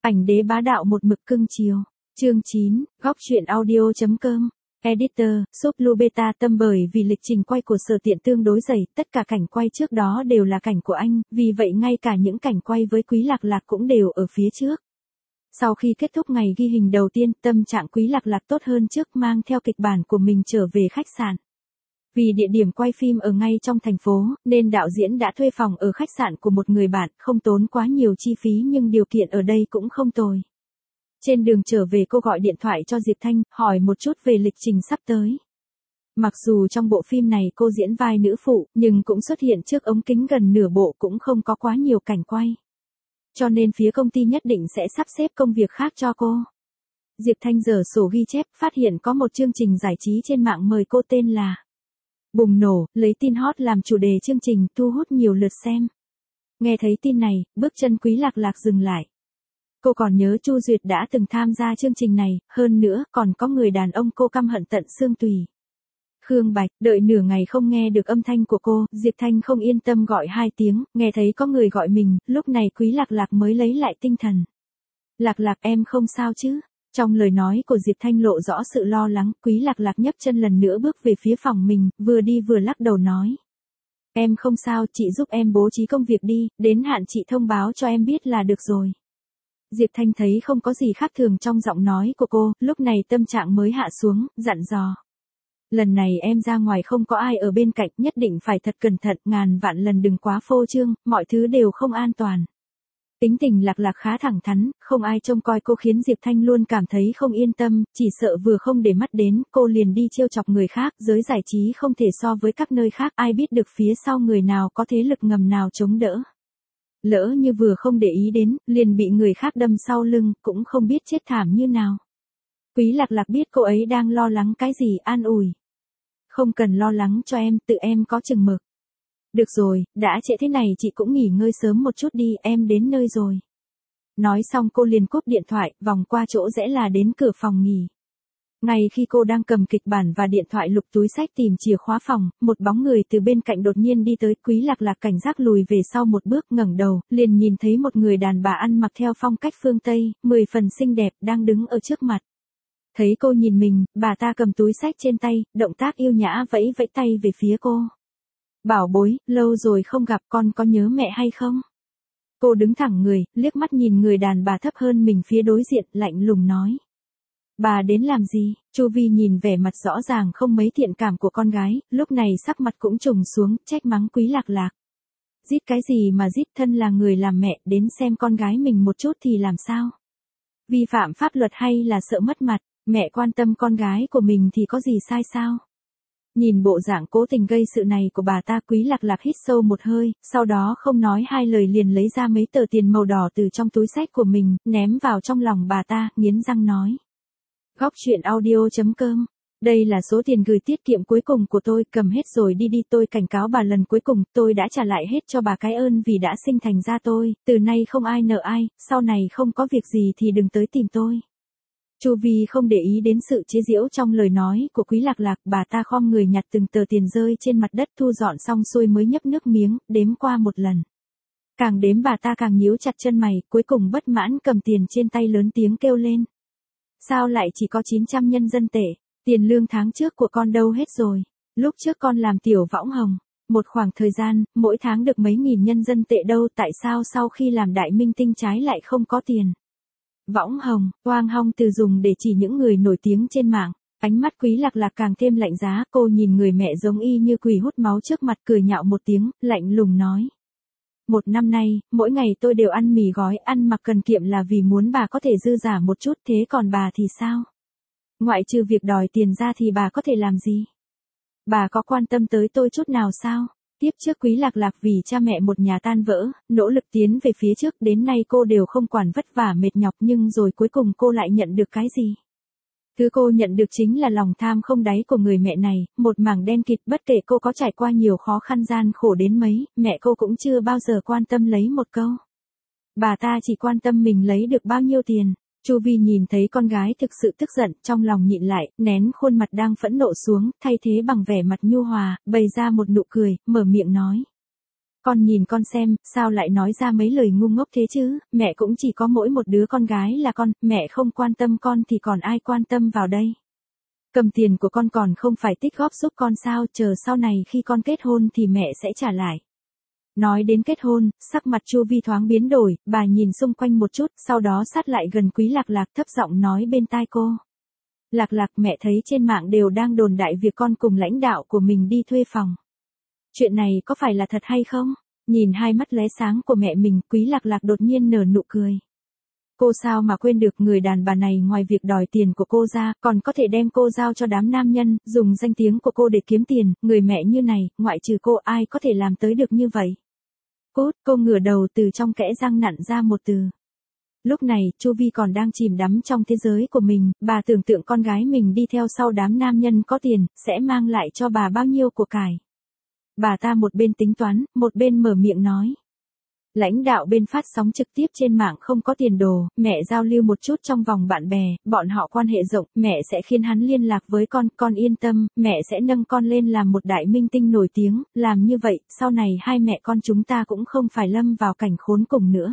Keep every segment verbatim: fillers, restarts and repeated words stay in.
Ảnh đế bá đạo một mực cưng chiều. Chương chín, góc truyện audio.com. Editor, shop Lubeta tâm bởi vì lịch trình quay của Sở Tiện tương đối dày, tất cả cảnh quay trước đó đều là cảnh của anh, vì vậy ngay cả những cảnh quay với Quý Lạc Lạc cũng đều ở phía trước. Sau khi kết thúc ngày ghi hình đầu tiên, tâm trạng Quý Lạc Lạc tốt hơn trước, mang theo kịch bản của mình trở về khách sạn. Vì địa điểm quay phim ở ngay trong thành phố, nên đạo diễn đã thuê phòng ở khách sạn của một người bạn, không tốn quá nhiều chi phí nhưng điều kiện ở đây cũng không tồi. Trên đường trở về cô gọi điện thoại cho Diệp Thanh, hỏi một chút về lịch trình sắp tới. Mặc dù trong bộ phim này cô diễn vai nữ phụ, nhưng cũng xuất hiện trước ống kính gần nửa bộ, cũng không có quá nhiều cảnh quay. Cho nên phía công ty nhất định sẽ sắp xếp công việc khác cho cô. Diệp Thanh giở sổ ghi chép, phát hiện có một chương trình giải trí trên mạng mời cô tên là Bùng Nổ, lấy tin hot làm chủ đề chương trình, thu hút nhiều lượt xem. Nghe thấy tin này, bước chân Quý Lạc Lạc dừng lại. Cô còn nhớ Chu Duyệt đã từng tham gia chương trình này, hơn nữa còn có người đàn ông cô căm hận tận xương tùy. Khương Bạch. Đợi nửa ngày không nghe được âm thanh của cô, Diệp Thanh không yên tâm gọi hai tiếng, nghe thấy có người gọi mình, lúc này Quý Lạc Lạc mới lấy lại tinh thần. Lạc Lạc, em không sao chứ? Trong lời nói của Diệp Thanh lộ rõ sự lo lắng, Quý Lạc Lạc nhấc chân lần nữa bước về phía phòng mình, vừa đi vừa lắc đầu nói. Em không sao, chị giúp em bố trí công việc đi, đến hạn chị thông báo cho em biết là được rồi. Diệp Thanh thấy không có gì khác thường trong giọng nói của cô, lúc này tâm trạng mới hạ xuống, dặn dò. Lần này em ra ngoài không có ai ở bên cạnh, nhất định phải thật cẩn thận, ngàn vạn lần đừng quá phô trương, mọi thứ đều không an toàn. Tính tình Lạc Lạc khá thẳng thắn, không ai trông coi cô khiến Diệp Thanh luôn cảm thấy không yên tâm, chỉ sợ vừa không để mắt đến, cô liền đi trêu chọc người khác, giới giải trí không thể so với các nơi khác, ai biết được phía sau người nào có thế lực ngầm nào chống đỡ. Lỡ như vừa không để ý đến, liền bị người khác đâm sau lưng, cũng không biết chết thảm như nào. Quý Lạc Lạc biết cô ấy đang lo lắng cái gì, an ủi. Không cần lo lắng cho em, tự em có chừng mực. Được rồi, đã trễ thế này chị cũng nghỉ ngơi sớm một chút đi, em đến nơi rồi. Nói xong cô liền cúp điện thoại, vòng qua chỗ rẽ là đến cửa phòng nghỉ. Ngay khi cô đang cầm kịch bản và điện thoại lục túi xách tìm chìa khóa phòng, một bóng người từ bên cạnh đột nhiên đi tới. Quý Lạc Lạc cảnh giác lùi về sau một bước, ngẩng đầu, liền nhìn thấy một người đàn bà ăn mặc theo phong cách phương Tây, mười phần xinh đẹp, đang đứng ở trước mặt. Thấy cô nhìn mình, bà ta cầm túi xách trên tay, động tác yêu nhã vẫy vẫy tay về phía cô. Bảo bối, lâu rồi không gặp, con có nhớ mẹ hay không? Cô đứng thẳng người, liếc mắt nhìn người đàn bà thấp hơn mình phía đối diện, lạnh lùng nói. Bà đến làm gì? Chu Vi nhìn vẻ mặt rõ ràng không mấy thiện cảm của con gái, lúc này sắc mặt cũng trùng xuống, trách mắng Quý Lạc Lạc. Rít cái gì mà rít, thân là người làm mẹ, đến xem con gái mình một chút thì làm sao? Vi phạm pháp luật hay là sợ mất mặt, mẹ quan tâm con gái của mình thì có gì sai sao? Nhìn bộ dạng cố tình gây sự này của bà ta, Quý Lạc Lạc hít sâu một hơi, sau đó không nói hai lời liền lấy ra mấy tờ tiền màu đỏ từ trong túi xách của mình, ném vào trong lòng bà ta, nghiến răng nói. Góc truyện audio.com. Đây là số tiền gửi tiết kiệm cuối cùng của tôi, cầm hết rồi đi đi, tôi cảnh cáo bà lần cuối cùng, tôi đã trả lại hết cho bà cái ơn vì đã sinh thành ra tôi, từ nay không ai nợ ai, sau này không có việc gì thì đừng tới tìm tôi. Chu Vi không để ý đến sự chế giễu trong lời nói của Quý Lạc Lạc, bà ta khom người nhặt từng tờ tiền rơi trên mặt đất, thu dọn xong xuôi mới nhấp nước miếng, đếm qua một lần. Càng đếm bà ta càng nhíu chặt chân mày, cuối cùng bất mãn cầm tiền trên tay lớn tiếng kêu lên. Sao lại chỉ có chín trăm nhân dân tệ, tiền lương tháng trước của con đâu hết rồi, lúc trước con làm tiểu võng hồng, một khoảng thời gian, mỗi tháng được mấy nghìn nhân dân tệ đâu, tại sao sau khi làm đại minh tinh trái lại không có tiền. Võng hồng, oang hong từ dùng để chỉ những người nổi tiếng trên mạng. Ánh mắt Quý Lạc Lạc càng thêm lạnh giá, cô nhìn người mẹ giống y như quỷ hút máu trước mặt, cười nhạo một tiếng, lạnh lùng nói. Một năm nay, mỗi ngày tôi đều ăn mì gói, ăn mặc cần kiệm là vì muốn bà có thể dư giả một chút, thế còn bà thì sao? Ngoại trừ việc đòi tiền ra thì bà có thể làm gì? Bà có quan tâm tới tôi chút nào sao? Tiếp trước Quý Lạc Lạc vì cha mẹ một nhà tan vỡ, nỗ lực tiến về phía trước, đến nay cô đều không quản vất vả mệt nhọc, nhưng rồi cuối cùng cô lại nhận được cái gì? Thứ cô nhận được chính là lòng tham không đáy của người mẹ này, một mảng đen kịt, bất kể cô có trải qua nhiều khó khăn gian khổ đến mấy, mẹ cô cũng chưa bao giờ quan tâm lấy một câu. Bà ta chỉ quan tâm mình lấy được bao nhiêu tiền. Chu Vi nhìn thấy con gái thực sự tức giận, trong lòng nhịn lại, nén khuôn mặt đang phẫn nộ xuống, thay thế bằng vẻ mặt nhu hòa, bày ra một nụ cười, mở miệng nói. Con nhìn con xem, sao lại nói ra mấy lời ngu ngốc thế chứ, mẹ cũng chỉ có mỗi một đứa con gái là con, mẹ không quan tâm con thì còn ai quan tâm vào đây. Cầm tiền của con còn không phải tích góp giúp con sao, chờ sau này khi con kết hôn thì mẹ sẽ trả lại. Nói đến kết hôn, sắc mặt Chu Vi thoáng biến đổi, bà nhìn xung quanh một chút, sau đó sát lại gần Quý Lạc Lạc thấp giọng nói bên tai cô. Lạc Lạc, mẹ thấy trên mạng đều đang đồn đại việc con cùng lãnh đạo của mình đi thuê phòng. Chuyện này có phải là thật hay không? Nhìn hai mắt lóe sáng của mẹ mình, Quý Lạc Lạc đột nhiên nở nụ cười. Cô sao mà quên được người đàn bà này ngoài việc đòi tiền của cô ra, còn có thể đem cô giao cho đám nam nhân, dùng danh tiếng của cô để kiếm tiền, người mẹ như này, ngoại trừ cô ai có thể làm tới được như vậy. Cút, cô ngửa đầu từ trong kẽ răng nặn ra một từ. Lúc này, Chu Vi còn đang chìm đắm trong thế giới của mình, bà tưởng tượng con gái mình đi theo sau đám nam nhân có tiền, sẽ mang lại cho bà bao nhiêu của cải. Bà ta một bên tính toán, một bên mở miệng nói. Lãnh đạo bên phát sóng trực tiếp trên mạng không có tiền đồ, mẹ giao lưu một chút trong vòng bạn bè, bọn họ quan hệ rộng, mẹ sẽ khiến hắn liên lạc với con, con yên tâm, mẹ sẽ nâng con lên làm một đại minh tinh nổi tiếng, làm như vậy, sau này hai mẹ con chúng ta cũng không phải lâm vào cảnh khốn cùng nữa.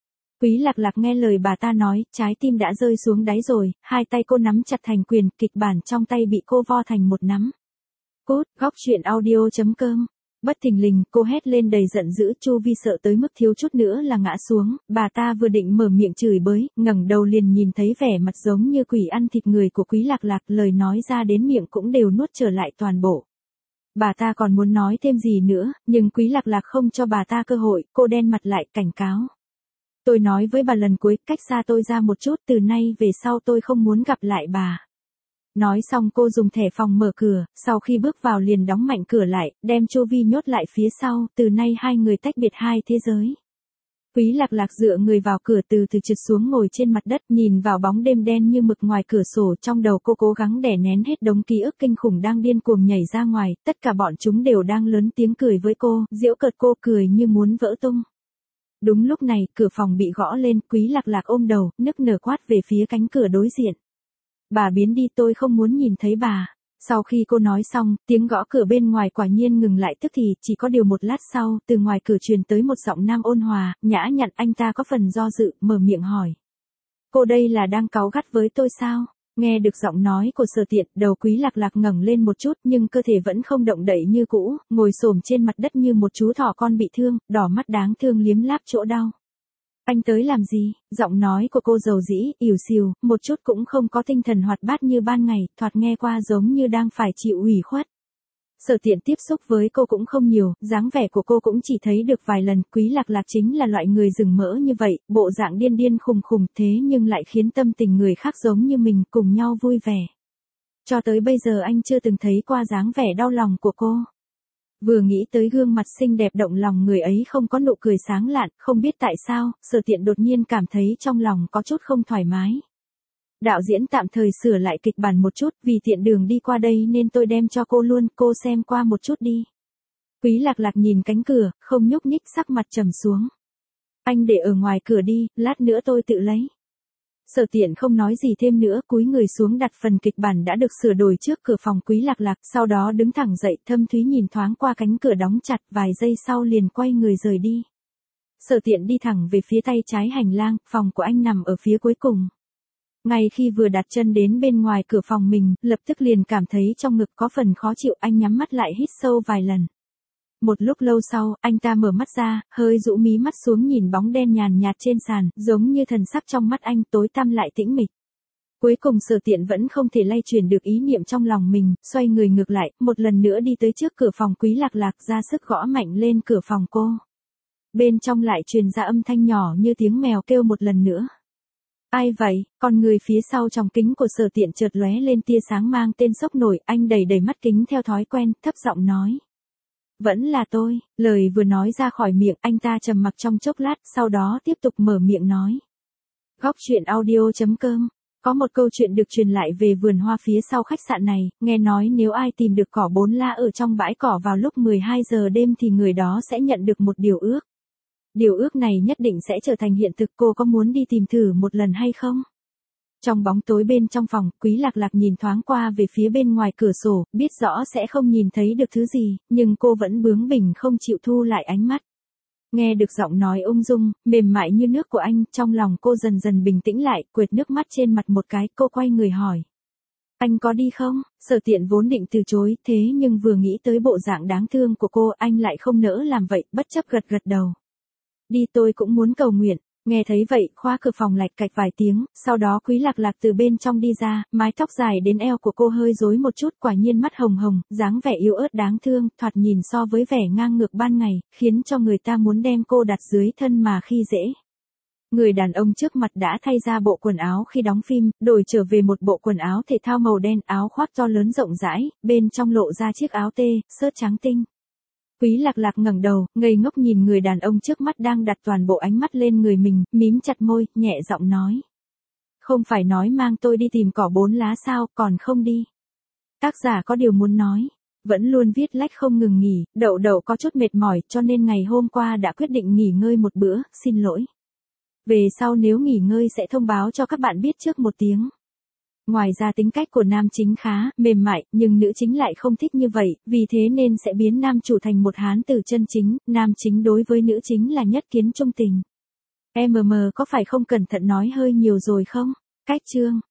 Quý Lạc Lạc nghe lời bà ta nói, trái tim đã rơi xuống đáy rồi, hai tay cô nắm chặt thành quyền, kịch bản trong tay bị cô vo thành một nắm. Cút, góc truyện audio chấm com. Bất thình lình, cô hét lên đầy giận dữ, Chu Vi sợ tới mức thiếu chút nữa là ngã xuống, bà ta vừa định mở miệng chửi bới, ngẩng đầu liền nhìn thấy vẻ mặt giống như quỷ ăn thịt người của Quý Lạc Lạc, lời nói ra đến miệng cũng đều nuốt trở lại toàn bộ. Bà ta còn muốn nói thêm gì nữa, nhưng Quý Lạc Lạc không cho bà ta cơ hội, cô đen mặt lại, cảnh cáo. Tôi nói với bà lần cuối, cách xa tôi ra một chút, từ nay về sau tôi không muốn gặp lại bà. Nói xong cô dùng thẻ phòng mở cửa, sau khi bước vào liền đóng mạnh cửa lại, đem Chu Vi nhốt lại phía sau, từ nay hai người tách biệt hai thế giới. Quý Lạc Lạc dựa người vào cửa từ từ trượt xuống ngồi trên mặt đất, nhìn vào bóng đêm đen như mực ngoài cửa sổ, trong đầu cô cố gắng đè nén hết đống ký ức kinh khủng đang điên cuồng nhảy ra ngoài, tất cả bọn chúng đều đang lớn tiếng cười với cô, giễu cợt cô, cười như muốn vỡ tung. Đúng lúc này, cửa phòng bị gõ lên, Quý Lạc Lạc ôm đầu, nức nở quát về phía cánh cửa đối diện. Bà biến đi, tôi không muốn nhìn thấy bà. Sau khi cô nói xong, tiếng gõ cửa bên ngoài quả nhiên ngừng lại, tức thì, chỉ có điều một lát sau, từ ngoài cửa truyền tới một giọng nam ôn hòa, nhã nhặn, anh ta có phần do dự, mở miệng hỏi. Cô đây là đang cáu gắt với tôi sao? Nghe được giọng nói của Sở Tiện, đầu Quý Lạc Lạc ngẩng lên một chút nhưng cơ thể vẫn không động đậy như cũ, ngồi xổm trên mặt đất như một chú thỏ con bị thương, đỏ mắt đáng thương liếm láp chỗ đau. Anh tới làm gì? Giọng nói của cô dầu dĩ, ỉu xìu, một chút cũng không có tinh thần hoạt bát như ban ngày, thoạt nghe qua giống như đang phải chịu ủy khuất. Sở Tiện tiếp xúc với cô cũng không nhiều, dáng vẻ của cô cũng chỉ thấy được vài lần, Quý Lạc Lạc chính là loại người rừng mỡ như vậy, bộ dạng điên điên khùng khùng thế nhưng lại khiến tâm tình người khác giống như mình cùng nhau vui vẻ. Cho tới bây giờ anh chưa từng thấy qua dáng vẻ đau lòng của cô. Vừa nghĩ tới gương mặt xinh đẹp động lòng người ấy không có nụ cười sáng lạn, không biết tại sao, Sở Tiện đột nhiên cảm thấy trong lòng có chút không thoải mái. Đạo diễn tạm thời sửa lại kịch bản một chút, vì tiện đường đi qua đây nên tôi đem cho cô luôn, cô xem qua một chút đi. Quý Lạc Lạc nhìn cánh cửa, không nhúc nhích, sắc mặt trầm xuống. Anh để ở ngoài cửa đi, lát nữa tôi tự lấy. Sở Tiện không nói gì thêm nữa, cúi người xuống đặt phần kịch bản đã được sửa đổi trước cửa phòng Quý Lạc Lạc, sau đó đứng thẳng dậy, thâm thúy nhìn thoáng qua cánh cửa đóng chặt, vài giây sau liền quay người rời đi. Sở Tiện đi thẳng về phía tay trái hành lang, phòng của anh nằm ở phía cuối cùng. Ngay khi vừa đặt chân đến bên ngoài cửa phòng mình, lập tức liền cảm thấy trong ngực có phần khó chịu, anh nhắm mắt lại hít sâu vài lần. Một lúc lâu sau, anh ta mở mắt ra, hơi rũ mí mắt xuống nhìn bóng đen nhàn nhạt trên sàn, giống như thần sắc trong mắt anh tối tăm lại tĩnh mịch. Cuối cùng Sở Tiện vẫn không thể lay chuyển được ý niệm trong lòng mình, xoay người ngược lại, một lần nữa đi tới trước cửa phòng Quý Lạc Lạc, ra sức gõ mạnh lên cửa phòng cô. Bên trong lại truyền ra âm thanh nhỏ như tiếng mèo kêu một lần nữa. Ai vậy? Con người phía sau trong kính của Sở Tiện chợt lóe lên tia sáng mang tên sốc nổi, anh đẩy đẩy mắt kính theo thói quen, thấp giọng nói. Vẫn là tôi, lời vừa nói ra khỏi miệng, anh ta trầm mặc trong chốc lát, sau đó tiếp tục mở miệng nói. Góc truyện audio chấm com. Có một câu chuyện được truyền lại về vườn hoa phía sau khách sạn này, nghe nói nếu ai tìm được cỏ bốn la ở trong bãi cỏ vào lúc mười hai giờ đêm thì người đó sẽ nhận được một điều ước. Điều ước này nhất định sẽ trở thành hiện thực, cô có muốn đi tìm thử một lần hay không? Trong bóng tối bên trong phòng, Quý Lạc Lạc nhìn thoáng qua về phía bên ngoài cửa sổ, biết rõ sẽ không nhìn thấy được thứ gì, nhưng cô vẫn bướng bỉnh không chịu thu lại ánh mắt. Nghe được giọng nói ung dung, mềm mại như nước của anh, trong lòng cô dần dần bình tĩnh lại, quệt nước mắt trên mặt một cái, cô quay người hỏi. Anh có đi không? Sở Tiện vốn định từ chối, thế nhưng vừa nghĩ tới bộ dạng đáng thương của cô, anh lại không nỡ làm vậy, bất chấp gật gật đầu. Đi, tôi cũng muốn cầu nguyện. Nghe thấy vậy, khóa cửa phòng lạch cạch vài tiếng, sau đó Quý Lạc Lạc từ bên trong đi ra, mái tóc dài đến eo của cô hơi rối một chút, quả nhiên mắt hồng hồng, dáng vẻ yếu ớt đáng thương, thoạt nhìn so với vẻ ngang ngược ban ngày, khiến cho người ta muốn đem cô đặt dưới thân mà khi dễ. Người đàn ông trước mặt đã thay ra bộ quần áo khi đóng phim, đổi trở về một bộ quần áo thể thao màu đen, áo khoác to lớn rộng rãi, bên trong lộ ra chiếc áo tê, xớt trắng tinh. Quý Lạc Lạc ngẩng đầu, ngây ngốc nhìn người đàn ông trước mắt đang đặt toàn bộ ánh mắt lên người mình, mím chặt môi, nhẹ giọng nói. Không phải nói mang tôi đi tìm cỏ bốn lá sao, còn không đi. Tác giả có điều muốn nói. Vẫn luôn viết lách không ngừng nghỉ, Đậu Đậu có chút mệt mỏi cho nên ngày hôm qua đã quyết định nghỉ ngơi một bữa, xin lỗi. Về sau nếu nghỉ ngơi sẽ thông báo cho các bạn biết trước một tiếng. Ngoài ra tính cách của nam chính khá mềm mại, nhưng nữ chính lại không thích như vậy, vì thế nên sẽ biến nam chủ thành một hán tử chân chính, nam chính đối với nữ chính là nhất kiến trung tình. em em có phải không cẩn thận nói hơi nhiều rồi không? Cách chương